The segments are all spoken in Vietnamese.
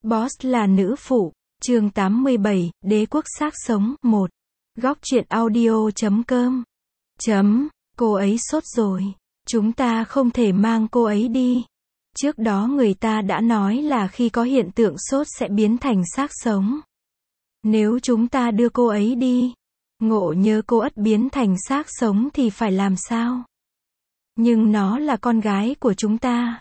Boss là nữ phụ. Chương 87, Đế quốc xác sống, 1. Góc truyện audio.com. Cô ấy sốt rồi. Chúng ta không thể mang cô ấy đi. Trước đó người ta đã nói là khi có hiện tượng sốt sẽ biến thành xác sống. Nếu chúng ta đưa cô ấy đi, ngộ nhớ cô ất biến thành xác sống thì phải làm sao? Nhưng nó là con gái của chúng ta.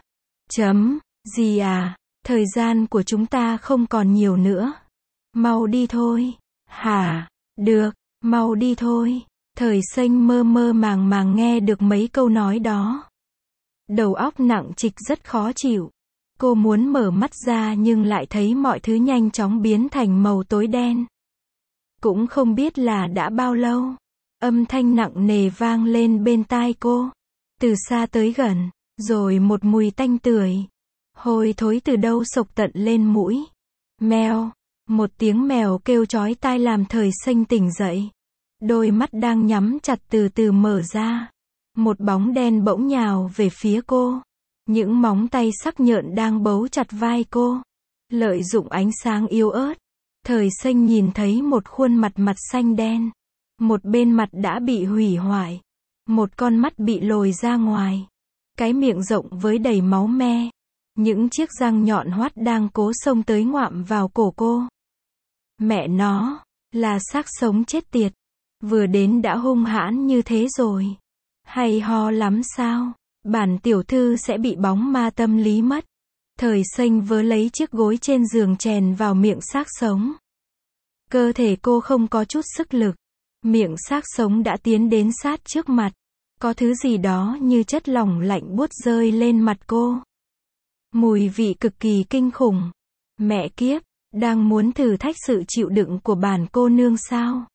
Gì à? Thời gian của chúng ta không còn nhiều nữa. Mau đi thôi. Hả? Được, mau đi thôi. Thời Xanh mơ mơ màng màng nghe được mấy câu nói đó. Đầu óc nặng trịch rất khó chịu. Cô muốn mở mắt ra nhưng lại thấy mọi thứ nhanh chóng biến thành màu tối đen. Cũng không biết là đã bao lâu. Âm thanh nặng nề vang lên bên tai cô. Từ xa tới gần, rồi một mùi tanh tưởi, hôi thối từ đâu xộc tận lên mũi. Mèo, một tiếng mèo kêu chói tai làm Thời Xanh tỉnh dậy. Đôi mắt đang nhắm chặt từ từ mở ra. Một bóng đen bỗng nhào về phía cô. Những móng tay sắc nhọn đang bấu chặt vai cô. Lợi dụng ánh sáng yếu ớt, Thời Xanh nhìn thấy một khuôn mặt xanh đen. Một bên mặt đã bị hủy hoại. Một con mắt bị lồi ra ngoài. Cái miệng rộng với đầy máu me. Những chiếc răng nhọn hoắt đang cố xông tới ngoạm vào cổ cô. Mẹ nó, là xác sống chết tiệt. Vừa đến đã hung hãn như thế rồi. Hay ho lắm sao? Bản tiểu thư sẽ bị bóng ma tâm lý mất. Thời Xanh vớ lấy chiếc gối trên giường chèn vào miệng xác sống. Cơ thể cô không có chút sức lực. Miệng xác sống đã tiến đến sát trước mặt. Có thứ gì đó như chất lỏng lạnh buốt rơi lên mặt cô. Mùi vị cực kỳ kinh khủng. Mẹ kiếp, đang muốn thử thách sự chịu đựng của bản cô nương sao?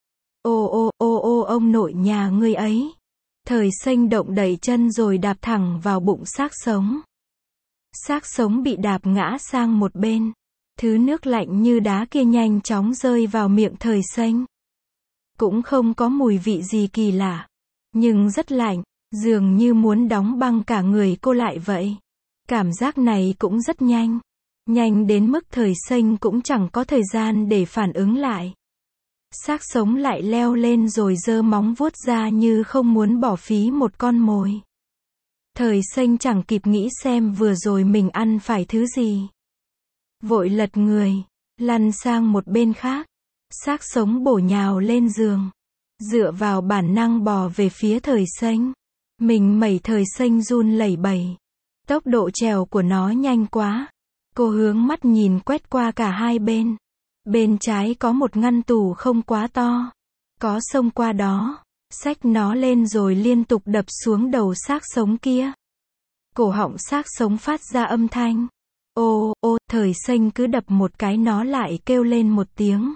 Ô ông nội nhà ngươi ấy. Thời Xanh động đẩy chân rồi đạp thẳng vào bụng xác sống. Xác sống bị đạp ngã sang một bên. Thứ nước lạnh như đá kia nhanh chóng rơi vào miệng Thời Xanh. Cũng không có mùi vị gì kỳ lạ. Nhưng rất lạnh, dường như muốn đóng băng cả người cô lại vậy. Cảm giác này cũng rất nhanh. Nhanh đến mức Thời Xanh cũng chẳng có thời gian để phản ứng lại. Xác sống lại leo lên rồi giơ móng vuốt ra như không muốn bỏ phí một con mồi. Thời Xanh chẳng kịp nghĩ xem vừa rồi mình ăn phải thứ gì. Vội lật người, lăn sang một bên khác. Xác sống bổ nhào lên giường. Dựa vào bản năng bò về phía Thời Xanh. Mình mẩy Thời Xanh run lẩy bẩy. Tốc độ trèo của nó nhanh quá. Cô hướng mắt nhìn quét qua cả hai bên. Bên trái có một ngăn tủ không quá to. Có xông qua đó. Xách nó lên rồi liên tục đập xuống đầu xác sống kia. Cổ họng xác sống phát ra âm thanh. Thời Xanh cứ đập một cái nó lại kêu lên một tiếng.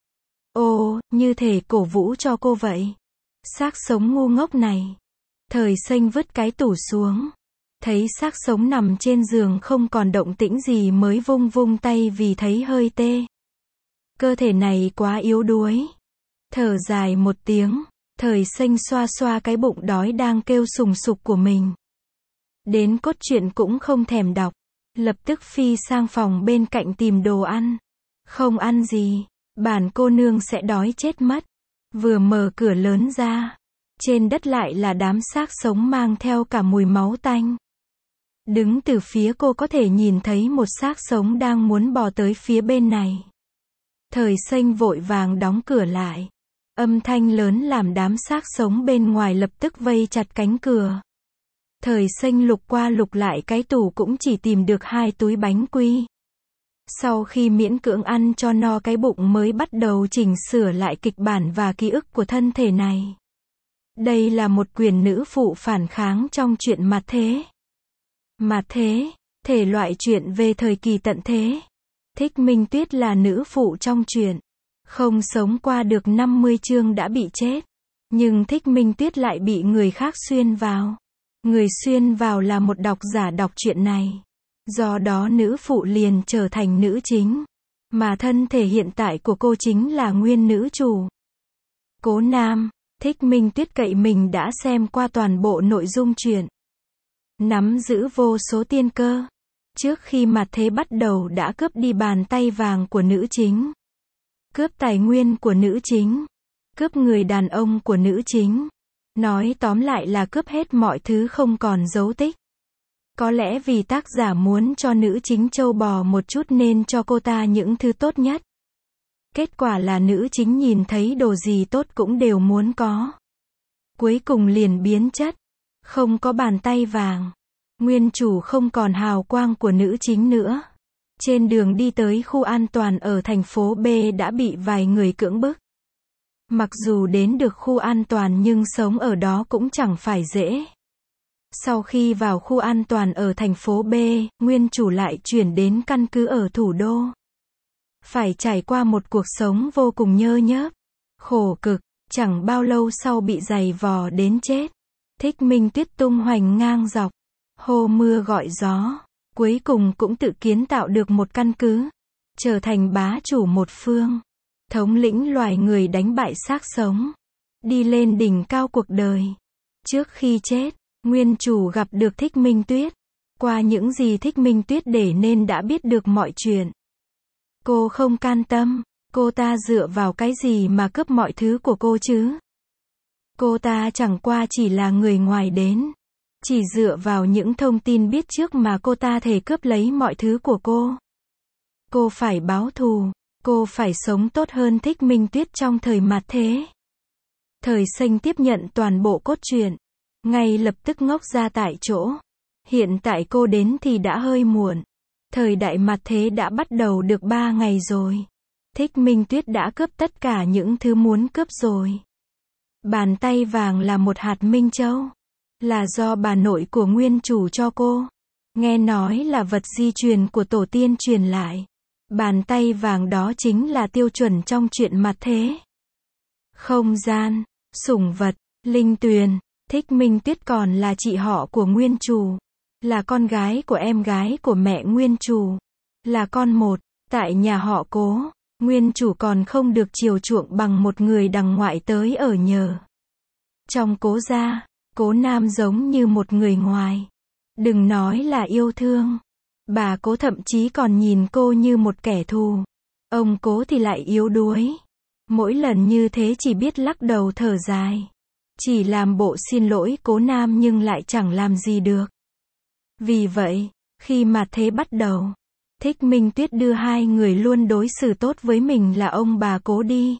Như thể cổ vũ cho cô vậy. Xác sống ngu ngốc này. Thời Xanh vứt cái tủ xuống. Thấy xác sống nằm trên giường không còn động tĩnh gì mới vung vung tay vì thấy hơi tê. Cơ thể này quá yếu đuối. Thở dài một tiếng, Thời Xanh xoa xoa cái bụng đói đang kêu sùng sục của mình. Đến cốt truyện cũng không thèm đọc. Lập tức phi sang phòng bên cạnh tìm đồ ăn. Không ăn gì, bản cô nương sẽ đói chết mất. Vừa mở cửa lớn ra, trên đất lại là đám xác sống mang theo cả mùi máu tanh. Đứng từ phía cô có thể nhìn thấy một xác sống đang muốn bò tới phía bên này. Thời Xanh vội vàng đóng cửa lại. Âm thanh lớn làm đám xác sống bên ngoài lập tức vây chặt cánh cửa. Thời Xanh lục qua lục lại cái tủ cũng chỉ tìm được 2 túi bánh quy. Sau khi miễn cưỡng ăn cho no cái bụng mới bắt đầu chỉnh sửa lại kịch bản và ký ức của thân thể này. Đây là một quyền nữ phụ phản kháng trong truyện mặt thế. Mặt thế, thể loại truyện về thời kỳ tận thế. Thích Minh Tuyết là nữ phụ trong truyện. Không sống qua được 50 chương đã bị chết. Nhưng Thích Minh Tuyết lại bị người khác xuyên vào. Người xuyên vào là một độc giả đọc truyện này. Do đó nữ phụ liền trở thành nữ chính. Mà thân thể hiện tại của cô chính là nguyên nữ chủ. Cố Nam, Thích Minh Tuyết cậy mình đã xem qua toàn bộ nội dung truyện. Nắm giữ vô số tiên cơ. Trước khi mặt thế bắt đầu đã cướp đi bàn tay vàng của nữ chính. Cướp tài nguyên của nữ chính. Cướp người đàn ông của nữ chính. Nói tóm lại là cướp hết mọi thứ không còn dấu tích. Có lẽ vì tác giả muốn cho nữ chính trâu bò một chút nên cho cô ta những thứ tốt nhất. Kết quả là nữ chính nhìn thấy đồ gì tốt cũng đều muốn có. Cuối cùng liền biến chất. Không có bàn tay vàng. Nguyên chủ không còn hào quang của nữ chính nữa. Trên đường đi tới khu an toàn ở thành phố B đã bị vài người cưỡng bức. Mặc dù đến được khu an toàn nhưng sống ở đó cũng chẳng phải dễ. Sau khi vào khu an toàn ở thành phố B, nguyên chủ lại chuyển đến căn cứ ở thủ đô. Phải trải qua một cuộc sống vô cùng nhơ nhớp, khổ cực, chẳng bao lâu sau bị giày vò đến chết. Thích Minh Tuyết tung hoành ngang dọc, hô mưa gọi gió, cuối cùng cũng tự kiến tạo được một căn cứ, trở thành bá chủ một phương, thống lĩnh loài người đánh bại xác sống, đi lên đỉnh cao cuộc đời. Trước khi chết, nguyên chủ gặp được Thích Minh Tuyết. Qua những gì Thích Minh Tuyết để nên đã biết được mọi chuyện. Cô không can tâm, cô ta dựa vào cái gì mà cướp mọi thứ của cô chứ? Cô ta chẳng qua chỉ là người ngoài đến. Chỉ dựa vào những thông tin biết trước mà cô ta thể cướp lấy mọi thứ của cô. Cô phải báo thù, cô phải sống tốt hơn Thích Minh Tuyết trong thời mặt thế. Thời Xanh tiếp nhận toàn bộ cốt truyện, ngay lập tức ngốc ra tại chỗ. Hiện tại cô đến thì đã hơi muộn. Thời đại mặt thế đã bắt đầu được 3 ngày rồi. Thích Minh Tuyết đã cướp tất cả những thứ muốn cướp rồi. Bàn tay vàng là một hạt minh châu. Là do bà nội của nguyên chủ cho cô. Nghe nói là vật di truyền của tổ tiên truyền lại. Bàn tay vàng đó chính là tiêu chuẩn trong chuyện mặt thế. Không gian, sủng vật, linh tuyền. Thích Minh Tuyết còn là chị họ của nguyên chủ. Là con gái của em gái của mẹ nguyên chủ. Là con một. Tại nhà họ Cố, nguyên chủ còn không được chiều chuộng bằng một người đằng ngoại tới ở nhờ. Trong Cố gia, Cố Nam giống như một người ngoài. Đừng nói là yêu thương. Bà Cố thậm chí còn nhìn cô như một kẻ thù. Ông Cố thì lại yếu đuối. Mỗi lần như thế chỉ biết lắc đầu thở dài. Chỉ làm bộ xin lỗi Cố Nam nhưng lại chẳng làm gì được. Vì vậy, khi mà thế bắt đầu, Thích Minh Tuyết đưa hai người luôn đối xử tốt với mình là ông bà Cố đi.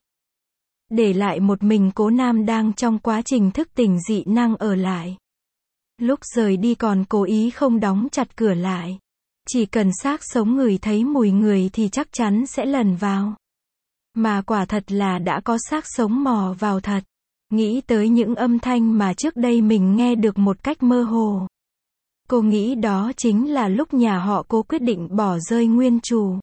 Để lại một mình Cố Nam đang trong quá trình thức tỉnh dị năng ở lại. Lúc rời đi còn cố ý không đóng chặt cửa lại. Chỉ cần xác sống ngửi thấy mùi người thì chắc chắn sẽ lẩn vào. Mà quả thật là đã có xác sống mò vào thật. Nghĩ tới những âm thanh mà trước đây mình nghe được một cách mơ hồ. Cô nghĩ đó chính là lúc nhà họ Cố quyết định bỏ rơi nguyên chủ.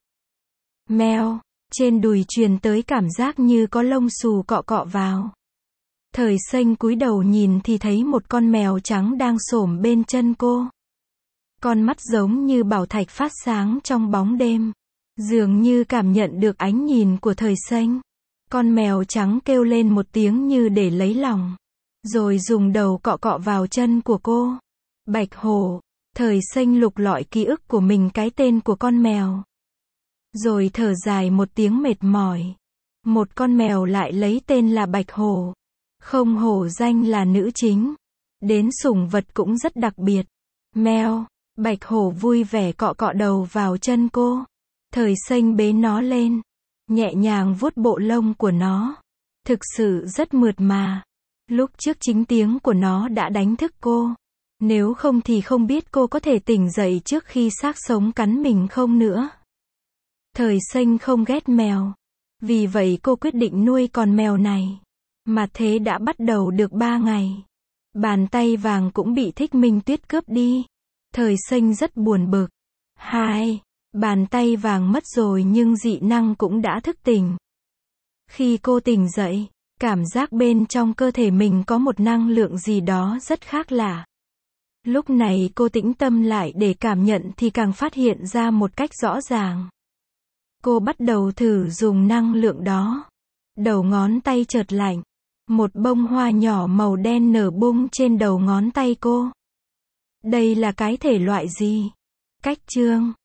Mèo, trên đùi truyền tới cảm giác như có lông xù cọ cọ vào. Thời Xanh cúi đầu nhìn thì thấy một con mèo trắng đang xổm bên chân cô. Con mắt giống như bảo thạch phát sáng trong bóng đêm. Dường như cảm nhận được ánh nhìn của Thời Xanh. Con mèo trắng kêu lên một tiếng như để lấy lòng. Rồi dùng đầu cọ cọ vào chân của cô. Bạch hổ. Thời Xanh lục lọi ký ức của mình cái tên của con mèo. Rồi thở dài một tiếng mệt mỏi. Một con mèo lại lấy tên là Bạch hổ. Không hổ danh là nữ chính. Đến sủng vật cũng rất đặc biệt. Mèo. Bạch hổ vui vẻ cọ cọ đầu vào chân cô. Thời Xanh bế nó lên. Nhẹ nhàng vuốt bộ lông của nó. Thực sự rất mượt mà. Lúc trước chính tiếng của nó đã đánh thức cô. Nếu không thì không biết cô có thể tỉnh dậy trước khi xác sống cắn mình không nữa. Thời Xanh không ghét mèo. Vì vậy cô quyết định nuôi con mèo này. Mà thế đã bắt đầu được 3 ngày. Bàn tay vàng cũng bị Thích Minh Tuyết cướp đi. Thời Xanh rất buồn bực. 2. Bàn tay vàng mất rồi nhưng dị năng cũng đã thức tỉnh. Khi cô tỉnh dậy, cảm giác bên trong cơ thể mình có một năng lượng gì đó rất khác lạ. Lúc này cô tĩnh tâm lại để cảm nhận thì càng phát hiện ra một cách rõ ràng. Cô bắt đầu thử dùng năng lượng đó. Đầu ngón tay chợt lạnh. Một bông hoa nhỏ màu đen nở bung trên đầu ngón tay cô. Đây là cái thể loại gì? Cách chương